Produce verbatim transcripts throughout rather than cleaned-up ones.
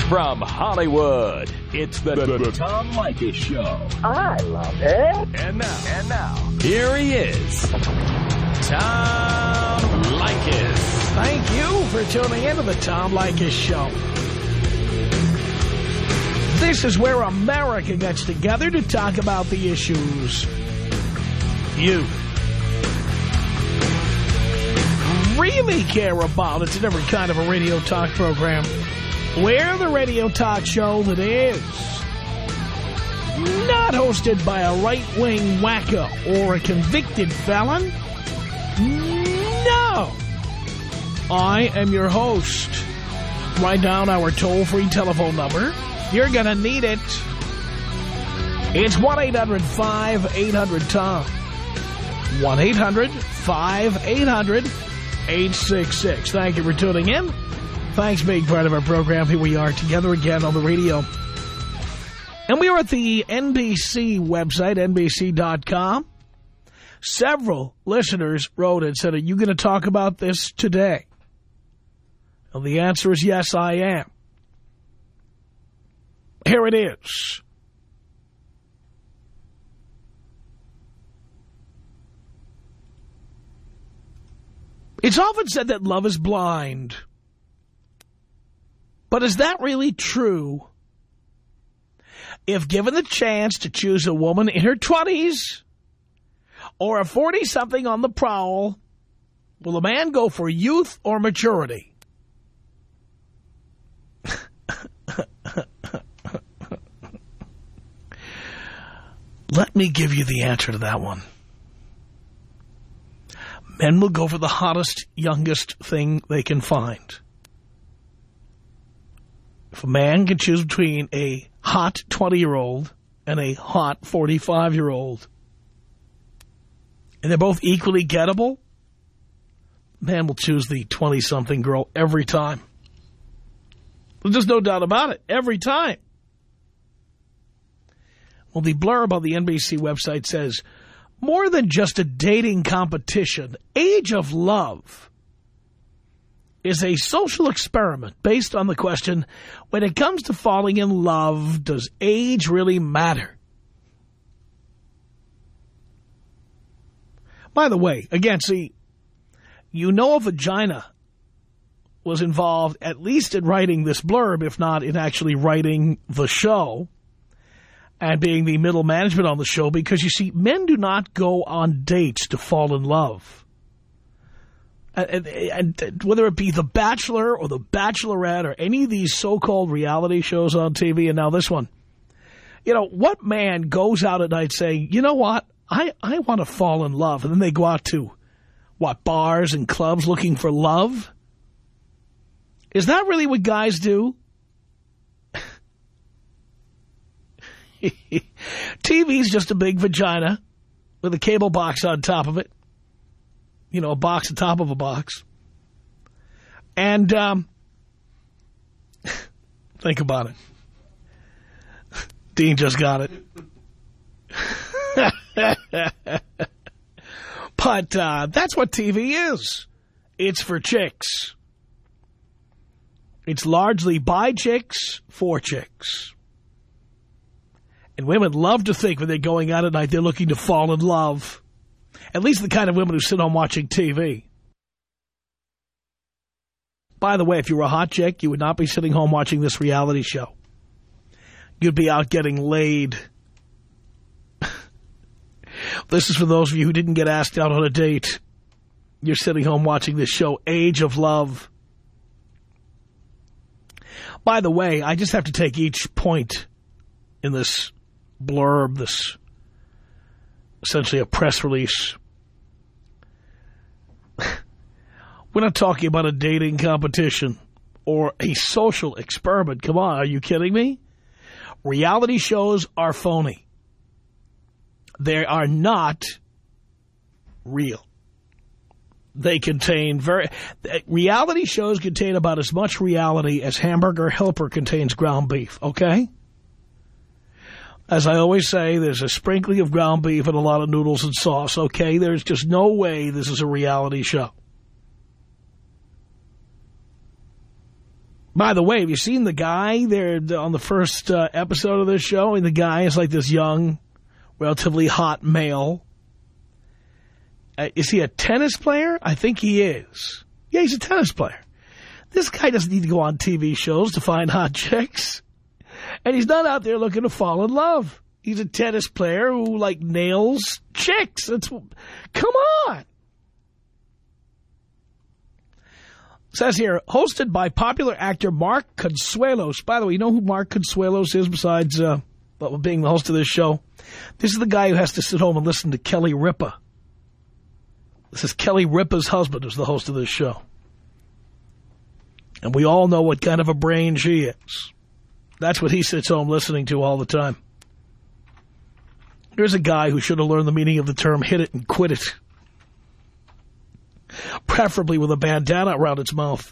From Hollywood, it's the, the, the Tom Leykis Show. I love it. And now, and now, here he is, Tom Leykis. Thank you for tuning in to the Tom Leykis Show. This is where America gets together to talk about the issues you really care about. It's a different kind of a radio talk program. We're the radio talk show that is not hosted by a right-wing wacko or a convicted felon. No. I am your host. Write down our toll-free telephone number. You're going to need it. It's one eight hundred five eight hundred Tom. one eight hundred five eight hundred eight six six. Thank you for tuning in. Thanks for being part of our program. Here we are together again on the radio. And we are at the N B C website, N B C dot com. Several listeners wrote and said, are you going to talk about this today? Well, the answer is yes, I am. Here it is. It's often said that love is blind. But is that really true? If given the chance to choose a woman in her twenties or a forty-something on the prowl, will a man go for youth or maturity? Let me give you the answer to that one. Men will go for the hottest, youngest thing they can find. If a man can choose between a hot twenty-year-old and a hot forty-five-year-old, and they're both equally gettable, man will choose the twenty-something girl every time. There's just no doubt about it. Every time. Well, the blurb on the N B C website says, more than just a dating competition, Age of Love is a social experiment based on the question, when it comes to falling in love, does age really matter? By the way, again, see, you know a vagina was involved at least in writing this blurb, if not in actually writing the show and being the middle management on the show, because, you see, men do not go on dates to fall in love. And, and, and whether it be The Bachelor or The Bachelorette or any of these so-called reality shows on T V, and now this one, you know, what man goes out at night saying, you know what, I, I want to fall in love, and then they go out to, what, bars and clubs looking for love? Is that really what guys do? T V's just a big vagina with a cable box on top of it. You know, a box on top of a box. And, um, think about it. Dean just got it. But, uh, that's what T V is. It's for chicks. It's largely by chicks, for chicks. And women love to think when they're going out at night they're looking to fall in love. At least the kind of women who sit home watching T V. By the way, if you were a hot chick, you would not be sitting home watching this reality show. You'd be out getting laid. This is for those of you who didn't get asked out on a date. You're sitting home watching this show, Age of Love. By the way, I just have to take each point in this blurb, this essentially a press release. We're not talking about a dating competition or a social experiment. Come on, are you kidding me? Reality shows are phony. They are not real. They contain very... Reality shows contain about as much reality as Hamburger Helper contains ground beef, okay? As I always say, there's a sprinkling of ground beef and a lot of noodles and sauce, okay? There's just no way this is a reality show. By the way, have you seen the guy there on the first uh, episode of this show? And the guy is like this young, relatively hot male. Uh, is he a tennis player? I think he is. Yeah, he's a tennis player. This guy doesn't need to go on T V shows to find hot chicks. And he's not out there looking to fall in love. He's a tennis player who, like, nails chicks. That's, come on. Says here, hosted by popular actor Mark Consuelos. By the way, you know who Mark Consuelos is besides uh, being the host of this show? This is the guy who has to sit home and listen to Kelly Ripa. This is Kelly Ripa's husband who's the host of this show. And we all know what kind of a brain she is. That's what he sits home listening to all the time. Here's a guy who should have learned the meaning of the term hit it and quit it. Preferably with a bandana around its mouth.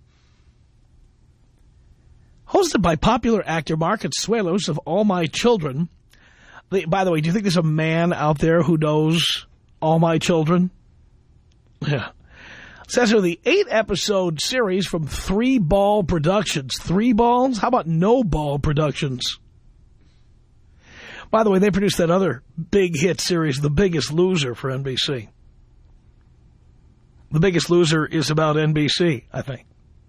Hosted by popular actor Mark Consuelos of All My Children. They, by the way, do you think there's a man out there who knows All My Children? Yeah. Says here, the eight-episode series from Three Ball Productions. Three Balls? How about No Ball Productions? By the way, they produced that other big hit series, The Biggest Loser, for N B C. The Biggest Loser is about N B C, I think.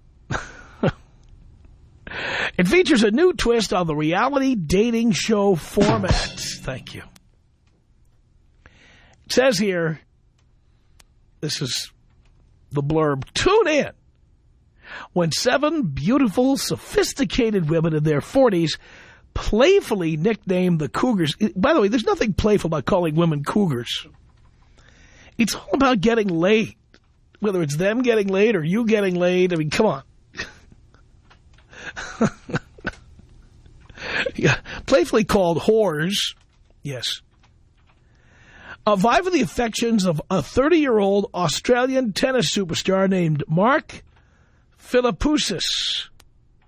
It features a new twist on the reality dating show format. Thank you. It says here, this is the blurb, tune in when seven beautiful, sophisticated women in their forties playfully nicknamed the Cougars. By the way, there's nothing playful about calling women Cougars. It's all about getting laid. Whether it's them getting laid or you getting laid, I mean, come on. Yeah, playfully called whores, yes. Uh, vie for the affections of a thirty-year-old Australian tennis superstar named Mark Philippoussis.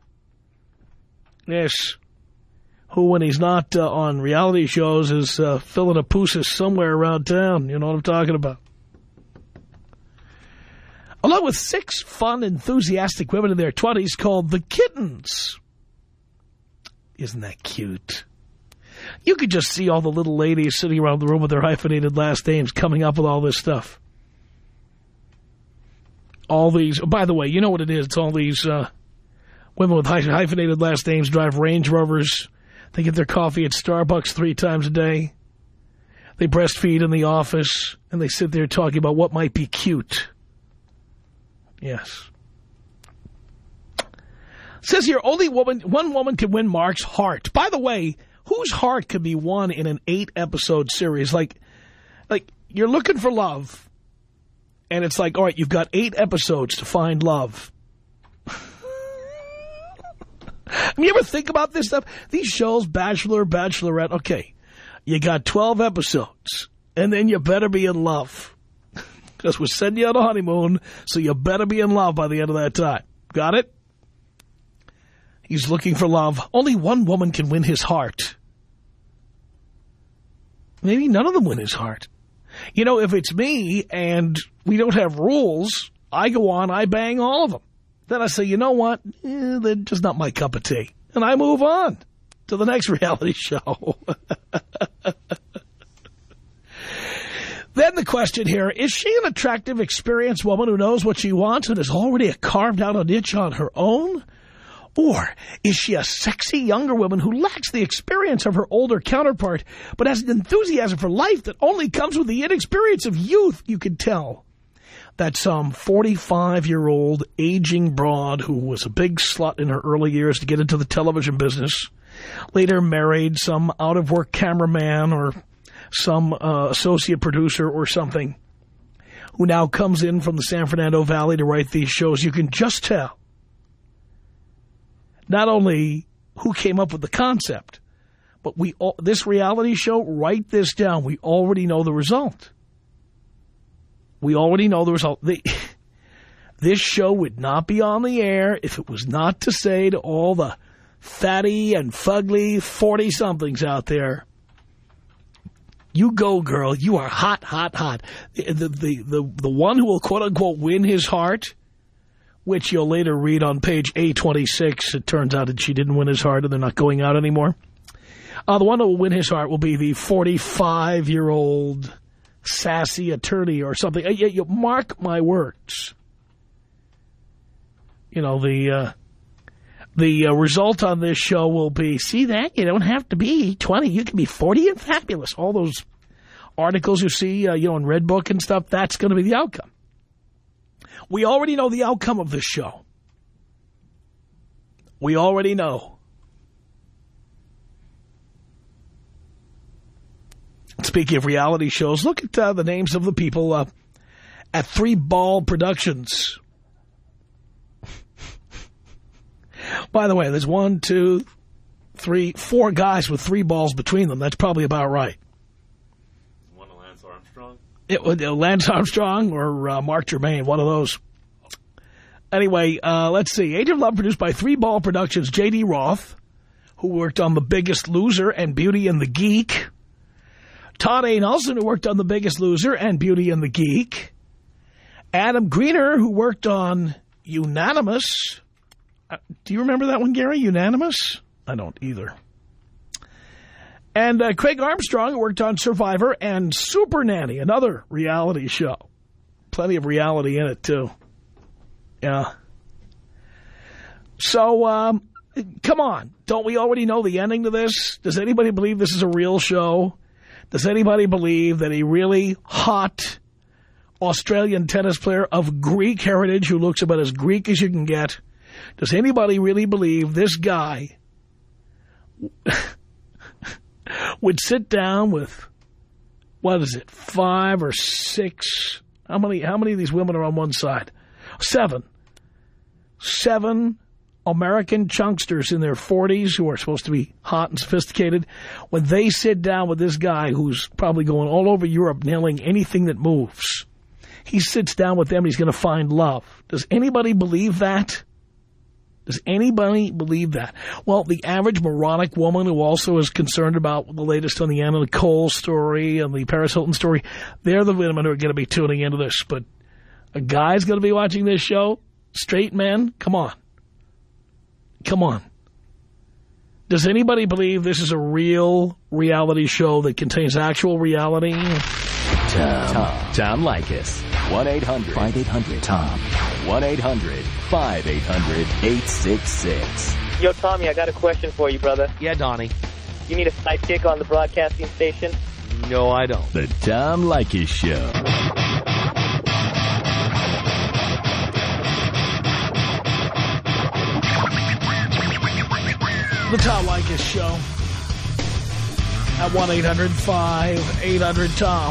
Yes. Who, when he's not uh, on reality shows, is uh, filling a poussis somewhere around town. You know what I'm talking about. Along with six fun, enthusiastic women in their twenties called the Kittens. Isn't that cute? You could just see all the little ladies sitting around the room with their hyphenated last names coming up with all this stuff. All these, by the way, you know what it is. It's all these uh, women with hyphenated last names drive Range Rovers. They get their coffee at Starbucks three times a day. They breastfeed in the office, and they sit there talking about what might be cute. Yes. Says here, only woman, one woman can win Mark's heart. By the way, whose heart could be won in an eight-episode series? Like, like you're looking for love, and it's like, all right, you've got eight episodes to find love. I mean, you ever think about this stuff? These shows, Bachelor, Bachelorette, okay, you got twelve episodes, and then you better be in love. Because we're sending you on a honeymoon, so you better be in love by the end of that time. Got it? He's looking for love. Only one woman can win his heart. Maybe none of them win his heart. You know, if it's me and we don't have rules, I go on, I bang all of them. Then I say, you know what? Eh, they're just not my cup of tea. And I move on to the next reality show. Then the question here, is she an attractive, experienced woman who knows what she wants and has already carved out a niche on her own? Or is she a sexy younger woman who lacks the experience of her older counterpart, but has an enthusiasm for life that only comes with the inexperience of youth? You can tell that some forty-five-year-old aging broad who was a big slut in her early years to get into the television business, later married some out-of-work cameraman or some uh, associate producer or something, who now comes in from the San Fernando Valley to write these shows. You can just tell not only who came up with the concept, but we all, this reality show, write this down, we already know the result. We already know the result. The, this show would not be on the air if it was not to say to all the fatty and fugly forty-somethings out there, you go, girl. You are hot, hot, hot. The, the, the, the one who will, quote-unquote, win his heart which you'll later read on page A twenty-six. It turns out that she didn't win his heart and they're not going out anymore. Uh, the one that will win his heart will be the forty-five-year-old sassy attorney or something. Uh, you, you mark my words. You know, the uh, the uh, result on this show will be, see that? You don't have to be twenty. You can be forty and fabulous. All those articles you see, uh, you know, in Redbook and stuff, that's going to be the outcome. We already know the outcome of this show. We already know. Speaking of reality shows, look at uh, the names of the people uh, at Three Ball Productions. By the way, there's one, two, three, four guys with three balls between them. That's probably about right. One of Lance Armstrong? It would uh, Lance Armstrong or uh, Mark Germain, one of those. Anyway, uh, let's see. Age of Love produced by Three Ball Productions. J D. Roth, who worked on The Biggest Loser and Beauty and the Geek. Todd A. Nelson, who worked on The Biggest Loser and Beauty and the Geek. Adam Greener, who worked on Unanimous. Uh, do you remember that one, Gary? Unanimous? I don't either. And uh, Craig Armstrong, who worked on Survivor and Super Nanny, another reality show. Plenty of reality in it, too. Yeah. So, um, come on. Don't we already know the ending to this? Does anybody believe this is a real show? Does anybody believe that a really hot Australian tennis player of Greek heritage who looks about as Greek as you can get, does anybody really believe this guy would sit down with, what is it, five or six? How many, how many of these women are on one side? Seven. Seven American chunksters in their forties who are supposed to be hot and sophisticated, when they sit down with this guy who's probably going all over Europe nailing anything that moves, he sits down with them and he's going to find love. Does anybody believe that? Does anybody believe that? Well, the average moronic woman who also is concerned about the latest on the Anna Nicole story and the Paris Hilton story, they're the women who are going to be tuning into this. But a guy's going to be watching this show? Straight men? Come on. Come on. Does anybody believe this is a real reality show that contains actual reality? Tom. Tom. Tom Leykis. one eight hundred five eight hundred Tom. one eight hundred five eight hundred eight six six. Yo, Tommy, I got a question for you, brother. Yeah, Donnie. You need a sidekick on the broadcasting station? No, I don't. The Tom Leykis Show. The Tom Leykis Show at one eight hundred five eight hundred Tom.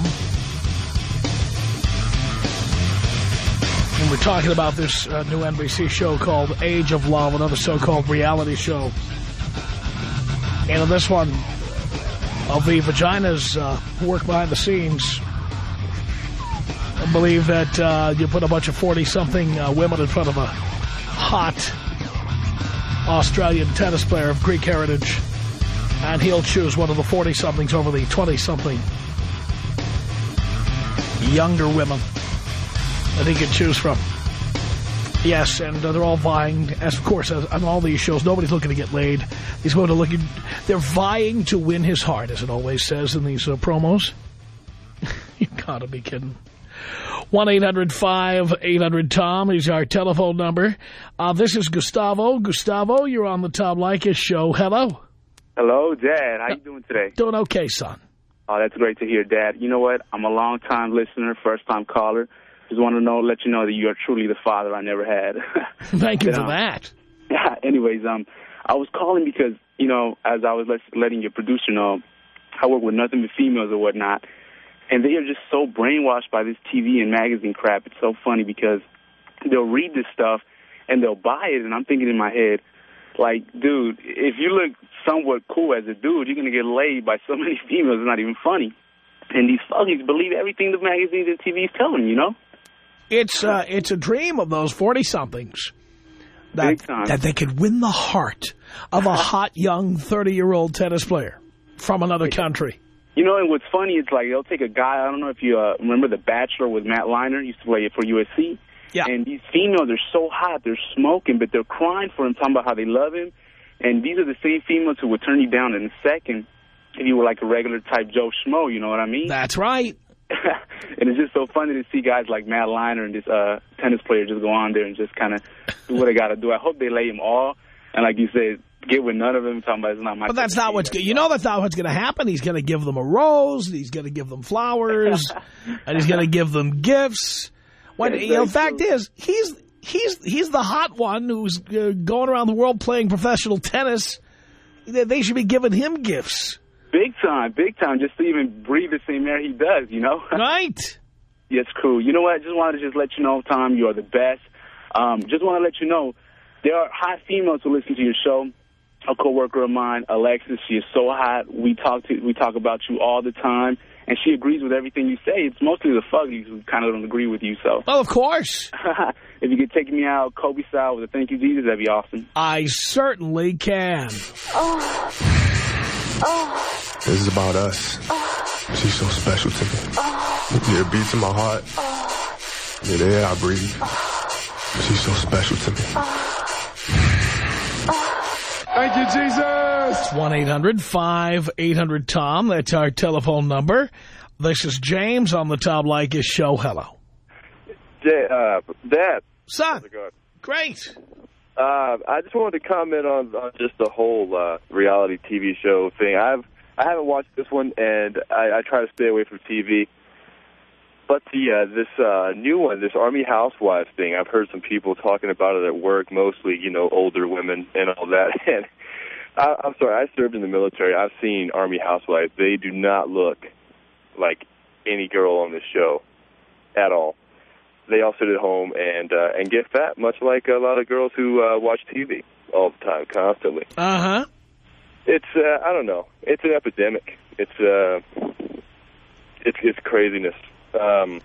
And we're talking about this uh, new N B C show called Age of Love, another so-called reality show. And in this one, of the vaginas uh, who work behind the scenes, I believe that uh, you put a bunch of forty-something uh, women in front of a hot Australian tennis player of Greek heritage, and he'll choose one of the forty-somethings over the twenty-something younger women that he can choose from. Yes, and uh, they're all vying, as of course, as, on all these shows, nobody's looking to get laid. He's going to look at, they're vying to win his heart, as it always says in these uh, promos. You gotta be kidding. one eight hundred five eight hundred Tom is our telephone number. Uh, this is Gustavo. Gustavo, you're on the Tom Leykis Show. Hello. Hello, Dad. How you doing today? Doing okay, son. Oh, that's great to hear, Dad. You know what? I'm a long-time listener, first-time caller. Just want to know, let you know that you are truly the father I never had. Thank you but, for um, that. Yeah. Anyways, um, I was calling because, you know, as I was letting your producer know, I work with nothing but females or whatnot. And they are just so brainwashed by this T V and magazine crap. It's so funny because they'll read this stuff and they'll buy it. And I'm thinking in my head, like, dude, if you look somewhat cool as a dude, you're going to get laid by so many females. It's not even funny. And these fuckers believe everything the magazines and T V is telling them, you know? It's, uh, it's a dream of those forty-somethings that, that they could win the heart of a hot, young thirty-year-old tennis player from another country. You know, and what's funny, it's like they'll take a guy, I don't know if you uh, remember The Bachelor with Matt Leinart, used to play it for U S C. Yeah. And these females are so hot, they're smoking, but they're crying for him, talking about how they love him. And these are the same females who would turn you down in a second if you were like a regular type Joe Schmo, you know what I mean? That's right. And it's just so funny to see guys like Matt Leinart and this uh, tennis player just go on there and just kind of do what they got to do. I hope they lay him all. And like you said, get with none of them, talking about it's not my... But that's not what's... You know that's not what's going to happen. He's going to give them a rose, he's going to give them flowers, and he's going to give them gifts. When, you know, the fact is, he's he's he's the hot one who's uh, going around the world playing professional tennis. They, they should be giving him gifts. Big time, big time, just to even breathe the same air he does, you know? Right. Yes, cool. You know what? I just wanted to just let you know, Tom, you are the best. Um, just want to let you know, there are hot females who listen to your show. A coworker of mine, Alexis, she is so hot. We talk to we talk about you all the time, and she agrees with everything you say. It's mostly the fuggies who kind of don't agree with you. So, well, of course. If you could take me out Kobe style with a thank you, Jesus, that'd be awesome. I certainly can. Oh. Oh. This is about us. Oh. She's so special to me. Oh. Yeah, it beats in my heart. Oh. Yeah, the air I breathe. Oh. She's so special to me. Oh. Thank you, Jesus. It's one eight hundred five eight hundred Tom. That's our telephone number. This is James on the Tom Leykis show. Hello. Jay, uh, Dad. Son. How's it going? Great. Uh, I just wanted to comment on, on just the whole uh, reality T V show thing. I've I haven't watched this one, and I, I try to stay away from T V. But the uh, this uh, new one, this Army Housewives thing, I've heard some people talking about it at work, mostly, you know, older women and all that. And I, I'm sorry, I served in the military. I've seen Army Housewives. They do not look like any girl on this show at all. They all sit at home and uh, and get fat, much like a lot of girls who uh, watch T V all the time, constantly. Uh-huh. It's, uh, I don't know, it's an epidemic. It's, uh, it's, it's craziness. Um,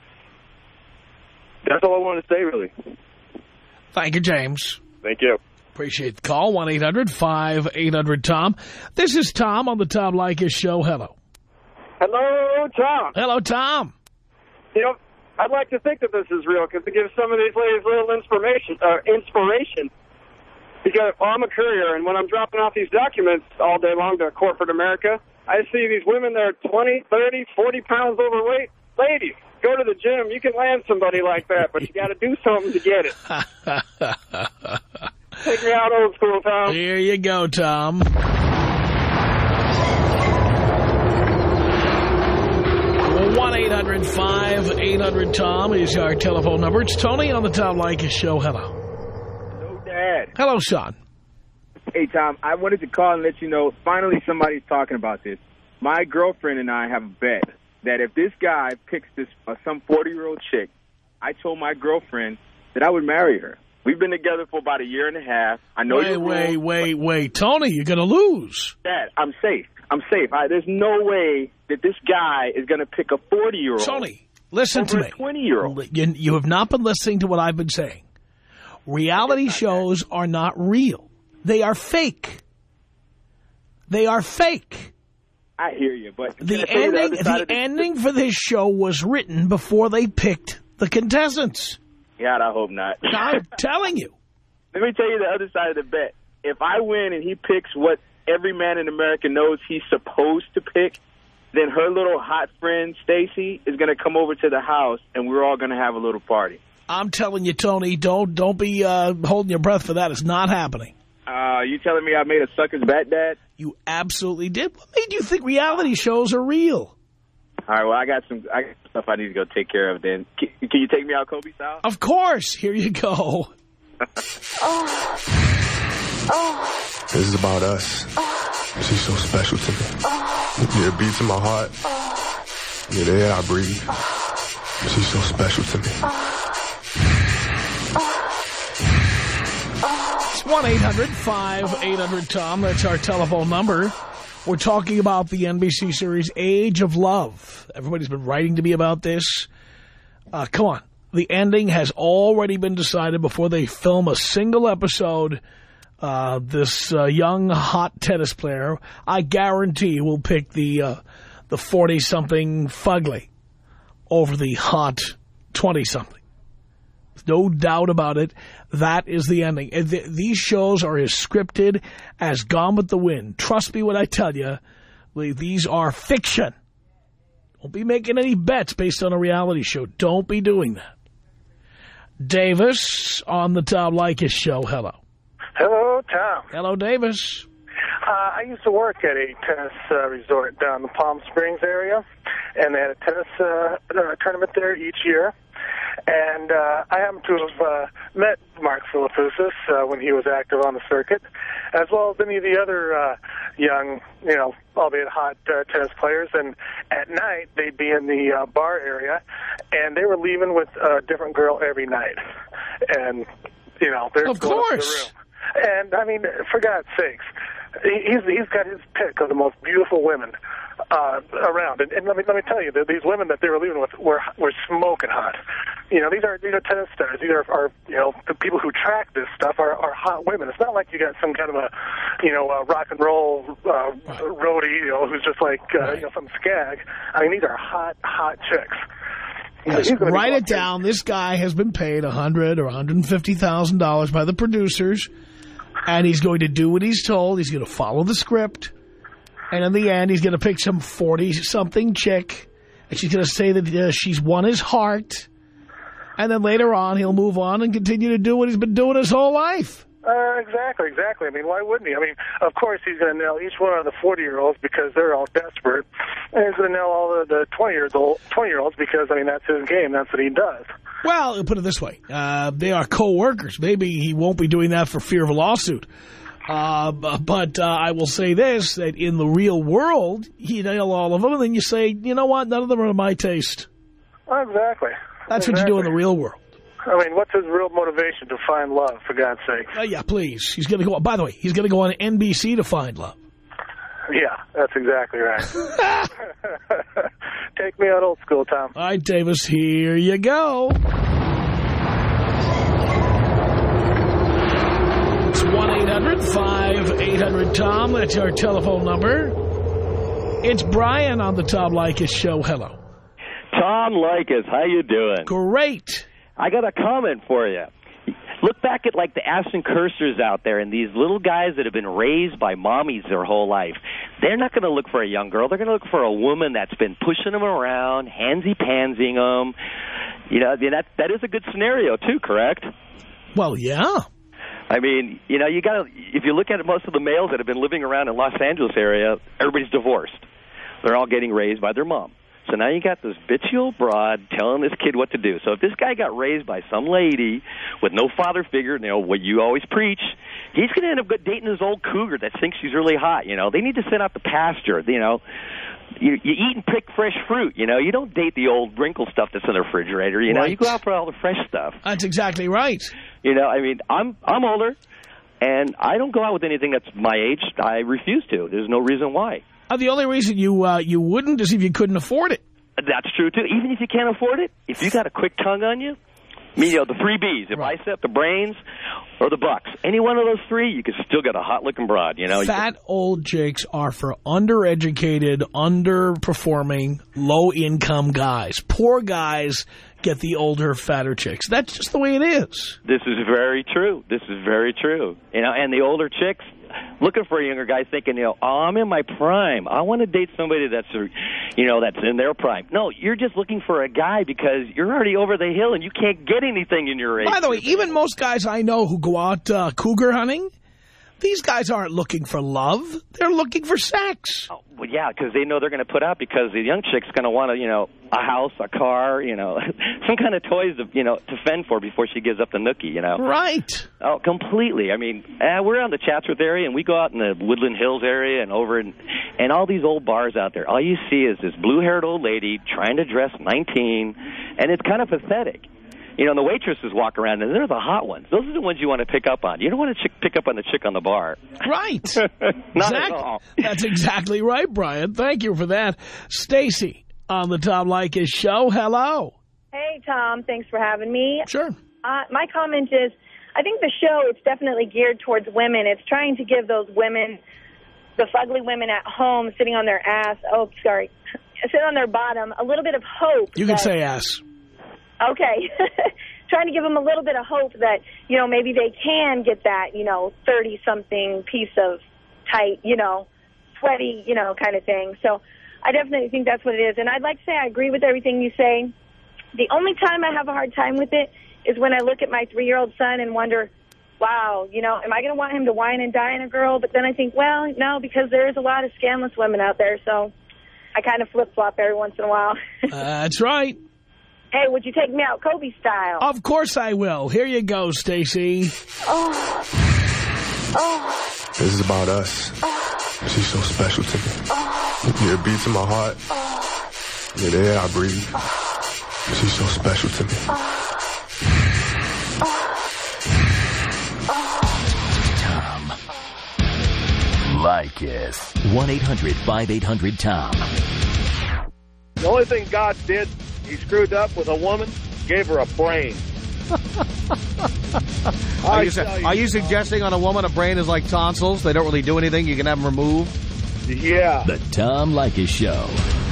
that's all I wanted to say, really. Thank you, James. Thank you. Appreciate the call. one eight hundred five eight hundred Tom. This is Tom on the Tom Leykis show. Hello. Hello, Tom. Hello, Tom. You know, I'd like to think that this is real because it gives some of these ladies little inspiration. Uh, inspiration. Because well, I'm a courier, and when I'm dropping off these documents all day long to corporate America, I see these women that are twenty, thirty, forty pounds overweight. Ladies, go to the gym. You can land somebody like that, but you got to do something to get it. Take me out old school, Tom. Here you go, Tom. one eight hundred five eight hundred Tom is our telephone number. It's Tony on the Tom Leykis show. Hello. Hello, Dad. Hello, son. Hey, Tom, I wanted to call and let you know, finally somebody's talking about this. My girlfriend and I have a bet that if this guy picks this uh, some forty-year-old chick, I told my girlfriend that I would marry her. We've been together for about a year and a half. I know wait, you're wait, wait, wait. Tony, you're going to lose. Dad, I'm safe. I'm safe. I, there's no way that this guy is going to pick a forty-year-old. Tony, listen to me. a twenty-year-old. You, you have not been listening to what I've been saying. Reality shows are not real. They are fake. They are fake. I hear you, but the ending, the, the ending for this show was written before they picked the contestants. God, I hope not. I'm telling you. Let me tell you the other side of the bet. If I win and he picks what every man in America knows he's supposed to pick, then her little hot friend, Stacy, is going to come over to the house, and we're all going to have a little party. I'm telling you, Tony, don't don't be uh, holding your breath for that. It's not happening. Uh, you telling me I made a sucker's bet, Dad? You absolutely did. What made you think reality shows are real? All right, well, I got some, I got stuff I need to go take care of then. Can, can you take me out Kobe style? Of course. Here you go. Oh. Oh. This is about us. Oh. She's so special to me. Oh. Yeah, it beats in my heart. Oh. Yeah, the air I breathe. Oh. She's so special to me. Oh. It's one eight hundred five eight hundred Tom. That's our telephone number. We're talking about the N B C series Age of Love. Everybody's been writing to me about this. Uh, come on. The ending has already been decided before they film a single episode. Uh, this uh, young, hot tennis player, I guarantee, will pick the uh, the forty-something fugly over the hot twenty-something. No doubt about it. That is the ending. These shows are as scripted as Gone with the Wind. Trust me when I tell you, these are fiction. Don't be making any bets based on a reality show. Don't be doing that. Davis on the Tom Leykis show. Hello. Hello, Tom. Hello, Davis. Uh, I used to work at a tennis uh, resort down in the Palm Springs area, and they had a tennis uh, uh, tournament there each year. And uh, I happen to have uh, met Mark Philippoussis uh, when he was active on the circuit, as well as any of the other uh, young, you know, albeit hot uh, tennis players. And at night, they'd be in the uh, bar area, and they were leaving with a different girl every night. And, you know, they're of going course. up to the room. And, I mean, for God's sakes, he's he's got his pick of the most beautiful women uh, around. And, and let me let me tell you, these women that they were leaving with were were smoking hot. You know, these are these are tennis stars. These are, are you know, the people who track this stuff are, are hot women. It's not like you got some kind of a, you know, a rock and roll uh, roadie, you know, who's just like uh, you know, some skag. I mean, these are hot hot chicks. Yes, write it down. This guy has been paid a hundred or a hundred and fifty thousand dollars by the producers, and he's going to do what he's told. He's going to follow the script, and in the end, he's going to pick some forty-something chick, and she's going to say that uh, she's won his heart, and then later on, he'll move on and continue to do what he's been doing his whole life. Uh, exactly, exactly. I mean, why wouldn't he? I mean, of course he's going to nail each one of the forty-year-olds because they're all desperate, and he's going to nail all the, the twenty-year-olds twenty-year-olds because, I mean, that's his game. That's what he does. Well, put it this way. Uh, they are co-workers. Maybe he won't be doing that for fear of a lawsuit. Uh, but uh, I will say this, that in the real world, you nail all of them, and then you say, you know what, none of them are my taste. Exactly. That's exactly. what you do in the real world. I mean, what's his real motivation to find love, for God's sake? Uh, yeah, please. He's going to go. By the way, he's going to go on N B C to find love. Yeah, that's exactly right. Take me out old school, Tom. All right, Davis, here you go. It's one eight hundred five eight hundred Tom. That's our telephone number. It's Brian on the Tom Leykis show. Hello. Tom Leykis, how you doing? Great. I got a comment for you. Look back at, like, the Ashton Kutchers out there and these little guys that have been raised by mommies their whole life. They're not going to look for a young girl. They're going to look for a woman that's been pushing them around, handsy-pansying them. You know, that that is a good scenario, too, correct? Well, yeah. I mean, you know, you got to, if you look at most of the males that have been living around in Los Angeles area, everybody's divorced. They're all getting raised by their mom. So now you got this bitchy old broad telling this kid what to do. So if this guy got raised by some lady with no father figure, you know, what you always preach, he's going to end up dating this old cougar that thinks she's really hot, you know. They need to send out the pasture, you know. You, you eat and pick fresh fruit, you know. You don't date the old wrinkle stuff that's in the refrigerator, you know. Right. You go out for all the fresh stuff. That's exactly right. You know, I mean, I'm I'm older, and I don't go out with anything that's my age. I refuse to. There's no reason why. Uh, the only reason you uh, you wouldn't is if you couldn't afford it. That's true, too. Even if you can't afford it, if you got a quick tongue on you, I mean, you know, the three B's, the right. bicep, the brains, or the bucks. Any one of those three, you can still get a hot-looking broad, you know. Fat old chicks are for undereducated, underperforming, low-income guys. Poor guys get the older, fatter chicks. That's just the way it is. This is very true. This is very true. You know, and the older chicks, looking for a younger guy thinking, you know, oh, I'm in my prime. I want to date somebody that's, you know, that's in their prime. No, you're just looking for a guy because you're already over the hill and you can't get anything in your age. By the way, even most guys I know who go out uh, cougar hunting, these guys aren't looking for love. They're looking for sex. Oh, well, yeah, because they know they're going to put out because the young chick's going to want to, you know, a house, a car, you know, some kind of toys, to, you know, to fend for before she gives up the nookie, you know. Right. Oh, completely. I mean, uh, we're on the Chatsworth area, and we go out in the Woodland Hills area and over in, and all these old bars out there. All you see is this blue-haired old lady trying to dress nineteen, and it's kind of pathetic. You know, and the waitresses walk around, and they're the hot ones. Those are the ones you want to pick up on. You don't want to chick, pick up on the chick on the bar. Right. Not exactly. at all. That's exactly right, Brian. Thank you for that. Stacy on the Tom Leykis show. Hello. Hey, Tom. Thanks for having me. Sure. Uh, my comment is, I think the show, it's definitely geared towards women. It's trying to give those women, the fugly women at home sitting on their ass, oh, sorry, sitting on their bottom, a little bit of hope. You can that, say ass. Okay. trying to give them a little bit of hope that, you know, maybe they can get that, you know, thirty-something piece of tight, you know, sweaty, you know, kind of thing. So I definitely think that's what it is. And I'd like to say I agree with everything you say. The only time I have a hard time with it is when I look at my three-year-old son and wonder, wow, you know, am I going to want him to wine and dine a girl? But then I think, well, no, because there is a lot of scandalous women out there, so I kind of flip-flop every once in a while. uh, that's right. Hey, would you take me out Kobe style? Of course I will. Here you go, Stacey. Oh. Oh. This is about us. Oh. She's so special to me. Oh. Yeah, it beats in my heart. Oh. Yeah, the air I breathe. Oh. She's so special to me. Oh. Tom Leykis. one eight hundred five eight hundred Tom. The only thing God did, he screwed up with a woman, gave her a brain. Are you, su are you suggesting on a woman a brain is like tonsils? They don't really do anything. You can have them removed? Yeah. The Tom Leykis Show.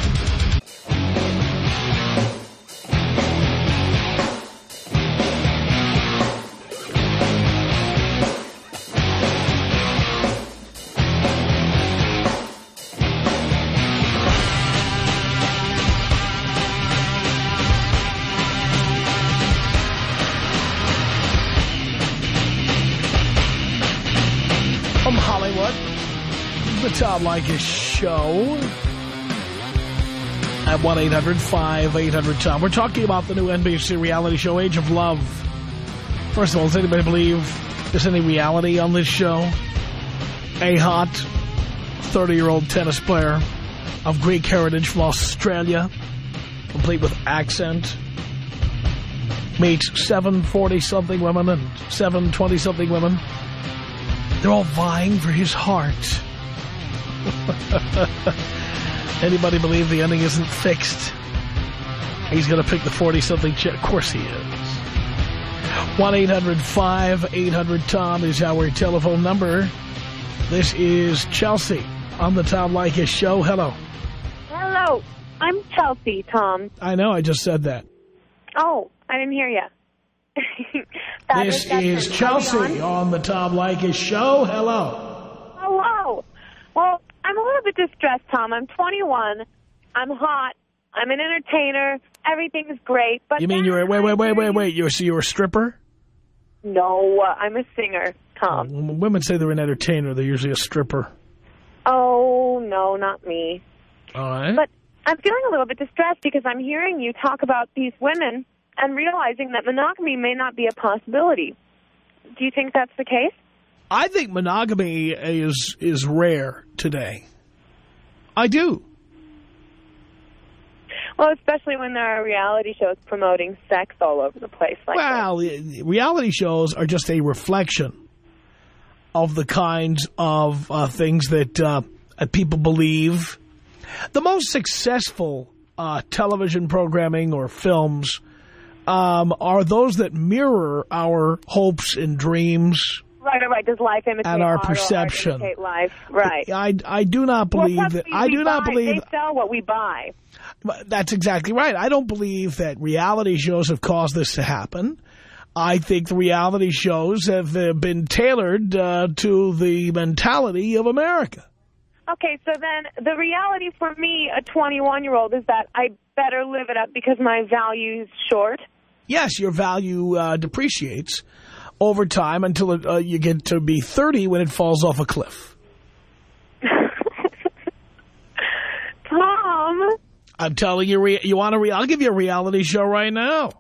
From Hollywood, the Tom Leykis Show at one eight hundred five eight hundred Tom. We're talking about the new N B C reality show, Age of Love. First of all, does anybody believe there's any reality on this show? A hot thirty-year-old tennis player of Greek heritage from Australia, complete with accent, meets seven forty-something women and seven twenty-something women. They're all vying for his heart. Anybody believe the ending isn't fixed? He's going to pick the forty-something chick. Of course he is. one eight hundred five eight hundred Tom is our telephone number. This is Chelsea on the Tom Leykis Show. Hello. Hello. I'm Chelsea, Tom. I know, I just said that. Oh, I didn't hear you. This is Chelsea on? on the Tom Leykis Show. Hello. Hello. Well, I'm a little bit distressed, Tom. I'm twenty-one. I'm hot. I'm an entertainer. Everything's great. But you mean you're wait, wait, wait, wait, wait? You're so you're a stripper? No, uh, I'm a singer, Tom. When women say they're an entertainer, they're usually a stripper. Oh no, not me. All right. But I'm feeling a little bit distressed because I'm hearing you talk about these women and realizing that monogamy may not be a possibility. Do you think that's the case? I think monogamy is is rare today. I do. Well, especially when there are reality shows promoting sex all over the place. Like well, that. reality shows are just a reflection of the kinds of uh, things that uh, people believe. The most successful uh, television programming or films Um, are those that mirror our hopes and dreams. Right, right. Does life imitate and our art perception? Or art imitate life? Right. I, I do not believe well, that. We, I we do buy. not believe. They sell what we buy. That's exactly right. I don't believe that reality shows have caused this to happen. I think the reality shows have uh, been tailored uh, to the mentality of America. Okay, so then the reality for me, a twenty-one-year-old, is that I better live it up because my value's short. Yes, your value uh, depreciates over time until it, uh, you get to be thirty when it falls off a cliff. Tom. I'm telling you, re you want a re I'll give you a reality show right now.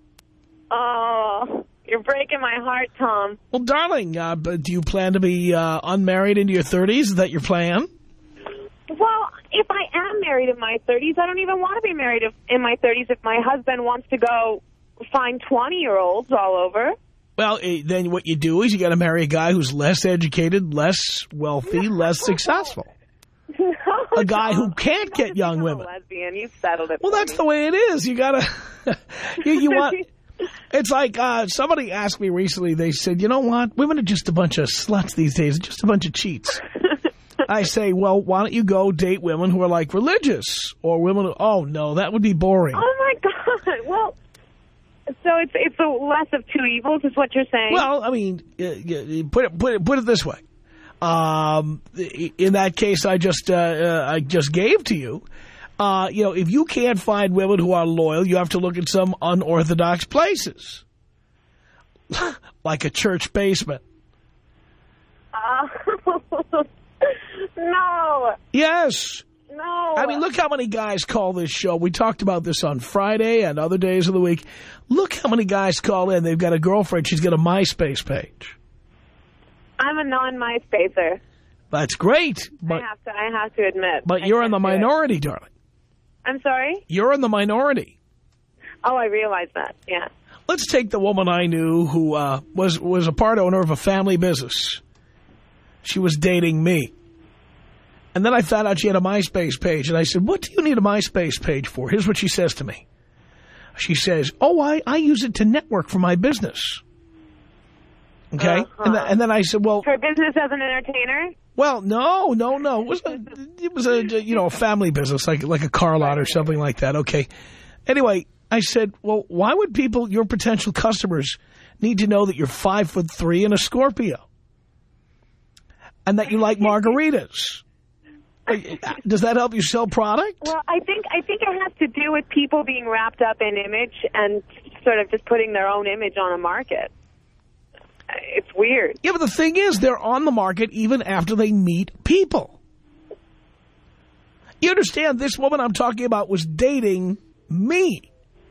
Oh, you're breaking my heart, Tom. Well, darling, uh, but do you plan to be uh, unmarried into your thirties? Is that your plan? Well, if I am married in my thirties, I don't even want to be married if, in my thirties if my husband wants to go find twenty-year-olds all over. Well, then what you do is you got to marry a guy who's less educated, less wealthy, less successful. No, a guy Tom, who can't get young women. Lesbian, you've settled it. Well, that's me. the way it is. You got to, you, you want, it's like uh, somebody asked me recently, they said, you know what, women are just a bunch of sluts these days, just a bunch of cheats. I say, well, why don't you go date women who are like religious or women who, oh, no, that would be boring. Oh, my God. Well, So it's it's a less of two evils, is what you're saying? Well, I mean, put it put it put it this way. Um, in that case, I just uh, uh, I just gave to you. Uh, you know, if you can't find women who are loyal, you have to look at some unorthodox places, like a church basement. Uh, no. Yes. No. I mean, look how many guys call this show. We talked about this on Friday and other days of the week. Look how many guys call in. They've got a girlfriend. She's got a MySpace page. I'm a non-MySpacer. That's great. But, I have to. I have to admit. But you're in the minority, darling. I'm sorry? You're in the minority. Oh, I realize that. Yeah. Let's take the woman I knew who uh, was was a part owner of a family business. She was dating me. And then I found out she had a MySpace page. And I said, what do you need a MySpace page for? Here's what she says to me. She says, oh, I, I use it to network for my business. Okay? Uh-huh. And, th and then I said, well... Her business as an entertainer? Well, no, no, no. It was a, it was a you know, a family business, like, like a car lot or something like that. Okay. Anyway, I said, well, why would people, your potential customers, need to know that you're five foot three and a Scorpio? And that you like margaritas? Does that help you sell product? Well, I think I think it has to do with people being wrapped up in image and sort of just putting their own image on a market. It's weird. Yeah, but the thing is, they're on the market even after they meet people. You understand, this woman I'm talking about was dating me.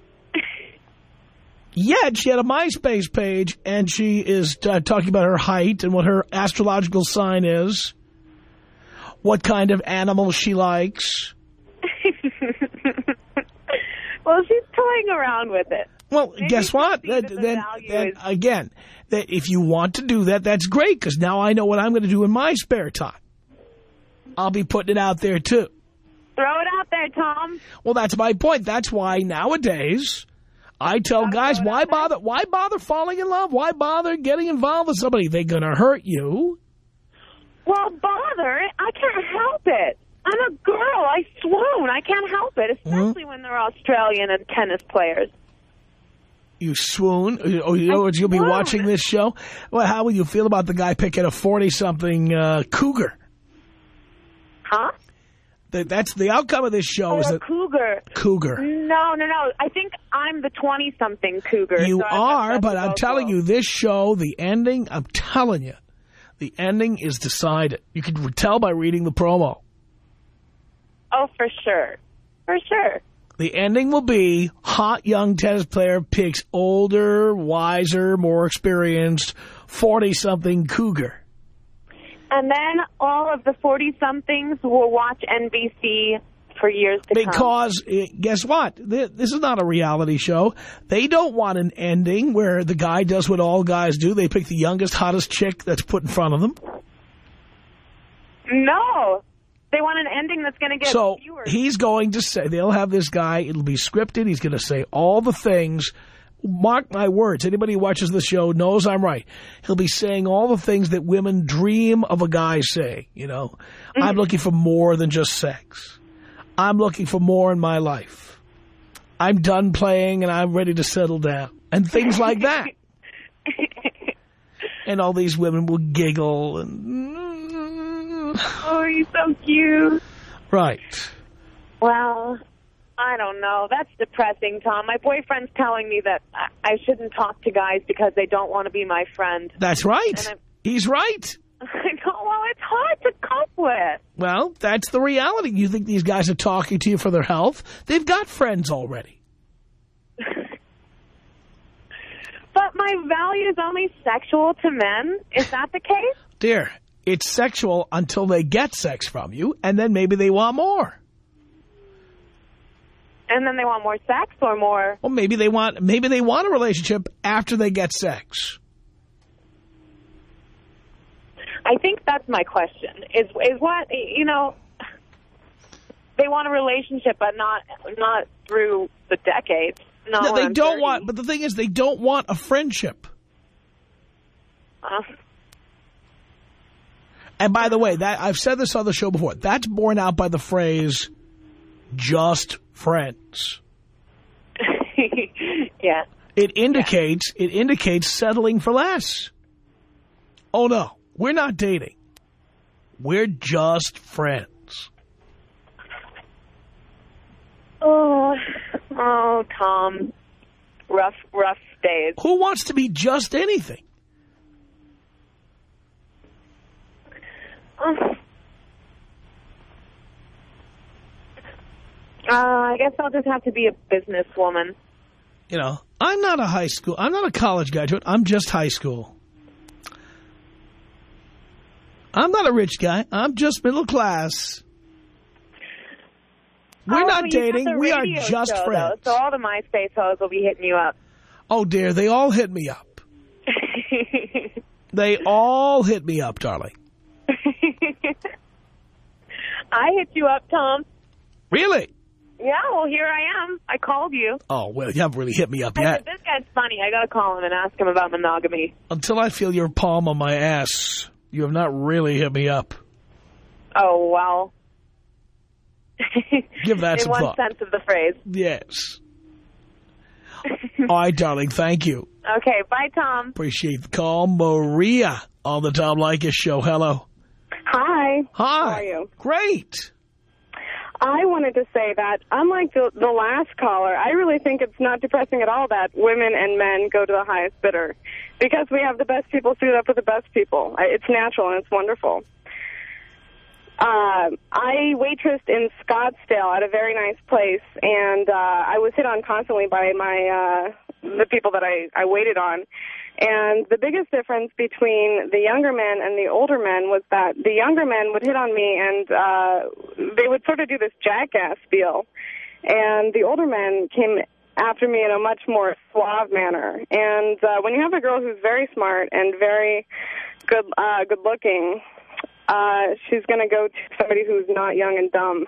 Yet she had a MySpace page, and she is uh, talking about her height and what her astrological sign is, what kind of animal she likes. Well, she's toying around with it. Well, Maybe guess what? That, the then, value then is- again, that if you want to do that, that's great, because now I know what I'm going to do in my spare time. I'll be putting it out there, too. Throw it out there, Tom. Well, that's my point. That's why nowadays I tell guys, why bother, why bother falling in love? Why bother getting involved with somebody? They're going to hurt you. Well, bother, I can't help it. I'm a girl. I swoon. I can't help it, especially mm-hmm. when they're Australian and tennis players. You swoon? Oh, you know what? You'll be watching this show? Well, how will you feel about the guy picking a forty-something uh, cougar? Huh? That, that's the outcome of this show. Oh, is a that cougar. Cougar. No, no, no. I think I'm the twenty-something cougar. You so are, but I'm go telling go. you, this show, the ending, I'm telling you, the ending is decided. You can tell by reading the promo. Oh, for sure. For sure. The ending will be hot young tennis player picks older, wiser, more experienced forty-something cougar. And then all of the forty-somethings will watch N B C for years to because, come. Because, guess what? This is not a reality show. They don't want an ending where the guy does what all guys do. They pick the youngest, hottest chick that's put in front of them. No. They want an ending that's going to get so viewers. He's going to say, they'll have this guy, it'll be scripted, he's going to say all the things. Mark my words, anybody who watches the show knows I'm right. He'll be saying all the things that women dream of a guy saying, you know. Mm-hmm. I'm looking for more than just sex. I'm looking for more in my life. I'm done playing and I'm ready to settle down. And things like that. And all these women will giggle and... Oh, you're so cute. Right. Well, I don't know. That's depressing, Tom. My boyfriend's telling me that I shouldn't talk to guys because they don't want to be my friend. That's right. He's right. I don't, well, it's hard to cope with. Well, that's the reality. You think these guys are talking to you for their health? They've got friends already. But my value is only sexual to men. Is that the case? Dear, it's sexual until they get sex from you, and then maybe they want more. And then they want more sex or more? Well, maybe they want maybe they want a relationship after they get sex. I think that's my question. Is is what, you know, they want a relationship, but not not through the decades. Not No, they I'm don't thirty. want, but the thing is, they don't want a friendship. Uh, and by the way, that I've said this on the show before, that's borne out by the phrase, just friends. yeah. It indicates, yeah. it indicates settling for less. Oh, no, we're not dating. We're just friends. Oh, oh, Tom. Rough, rough days. Who wants to be just anything? Uh, I guess I'll just have to be a businesswoman. You know, I'm not a high school, I'm not a college graduate. I'm just high school. I'm not a rich guy. I'm just middle class. We're oh, not dating. We are just show, friends. Though, so all the MySpace hoes will be hitting you up. Oh, dear. They all hit me up. They all hit me up, darling. I hit you up, Tom. Really? Yeah, well, here I am. I called you. Oh, well, you haven't really hit me up I yet. said, this guy's funny. I got to call him and ask him about monogamy. Until I feel your palm on my ass, you have not really hit me up. Oh, well. Give that In some one thought. sense of the phrase. Yes. All right, darling, thank you. Okay, bye, Tom. Appreciate the call. Maria on the Tom Leykis Show. Hello. Hi. Hi. How are you? Great. I wanted to say that, unlike the, the last caller, I really think it's not depressing at all that women and men go to the highest bidder. Because we have the best people suit up with the best people. It's natural and it's wonderful. Uh, I waitressed in Scottsdale at a very nice place, and uh, I was hit on constantly by my uh, the people that I, I waited on. And the biggest difference between the younger men and the older men was that the younger men would hit on me, and uh, they would sort of do this jackass spiel. And the older men came after me in a much more suave manner. And uh, when you have a girl who's very smart and very good, uh, good looking, uh, she's going to go to somebody who's not young and dumb.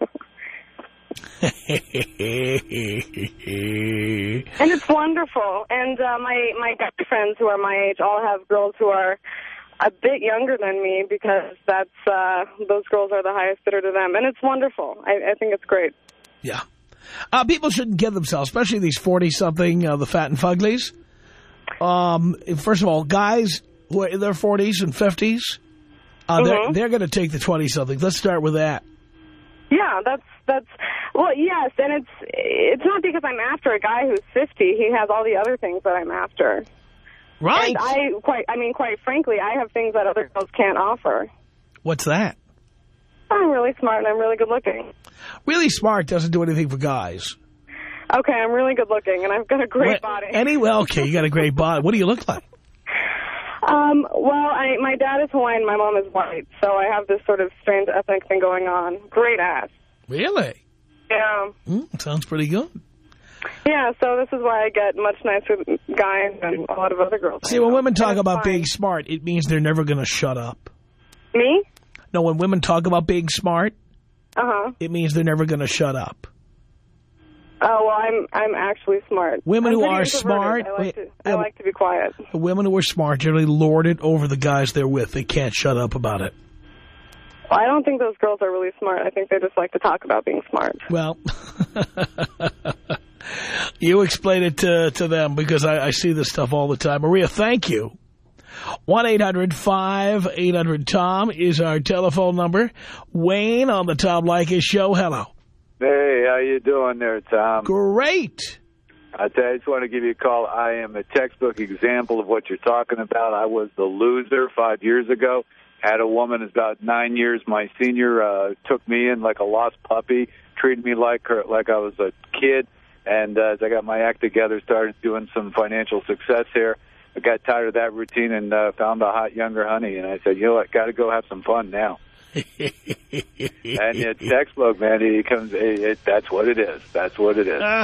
And it's wonderful. And uh, my, my guy friends who are my age all have girls who are a bit younger than me because that's uh, those girls are the highest bidder to them. And it's wonderful. I, I think it's great. Yeah. Uh, people shouldn't give themselves, especially these forty-something, uh, the fat and fuglies. Um, first of all, guys who are in their forties and fifties, uh, mm-hmm. they're, they're going to take the twenty-something. Let's start with that. Yeah, that's, that's, well, yes, and it's, it's not because I'm after a guy who's fifty. He has all the other things that I'm after. Right. And I, quite, I mean, quite frankly, I have things that other girls can't offer. What's that? I'm really smart and I'm really good looking. Really smart doesn't do anything for guys. Okay, I'm really good looking and I've got a great well, body. Anyway, okay, you got a great body. What do you look like? Um, well, I, my dad is Hawaiian, my mom is white, so I have this sort of strange ethnic thing going on. Great ass. Really? Yeah. Mm, sounds pretty good. Yeah, so this is why I get much nicer guys than a lot of other girls. See, when women talk about fine. being smart, it means they're never going to shut up. Me? No, when women talk about being smart, uh-huh. it means they're never going to shut up. Oh, well, I'm I'm actually smart. Women I'm who are introverted. smart... I like, to, I like to be quiet. Women who are smart generally lord it over the guys they're with. They can't shut up about it. Well, I don't think those girls are really smart. I think they just like to talk about being smart. Well, you explain it to, to them because I, I see this stuff all the time. Maria, thank you. one eight hundred five eight hundred Tom is our telephone number. Wayne on the Tom Leykis Show. Hello. Hey, how you doing there, Tom? Great. I tell you, I just want to give you a call. I am a textbook example of what you're talking about. I was the loser five years ago. Had a woman about nine years. My senior uh, took me in like a lost puppy, treated me like her, like I was a kid. And uh, as I got my act together, started doing some financial success here. I got tired of that routine and uh, found a hot younger honey. And I said, you know what, got to go have some fun now. And it's textbook, man. It comes. It, it, that's what it is. That's what it is.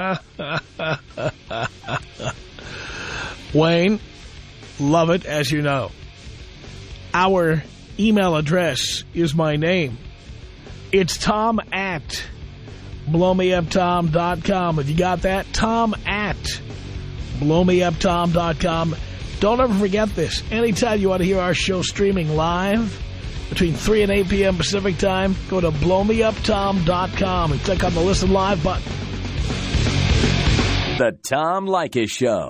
Wayne, love it, as you know. Our email address is my name. It's Tom at blow me up tom dot com. Have you got that? Tom at blow me up tom dot com. Don't ever forget this. Anytime you want to hear our show streaming live, between three and eight p m Pacific time, go to blow me up tom dot com and click on the Listen Live button. The Tom Leykis Show.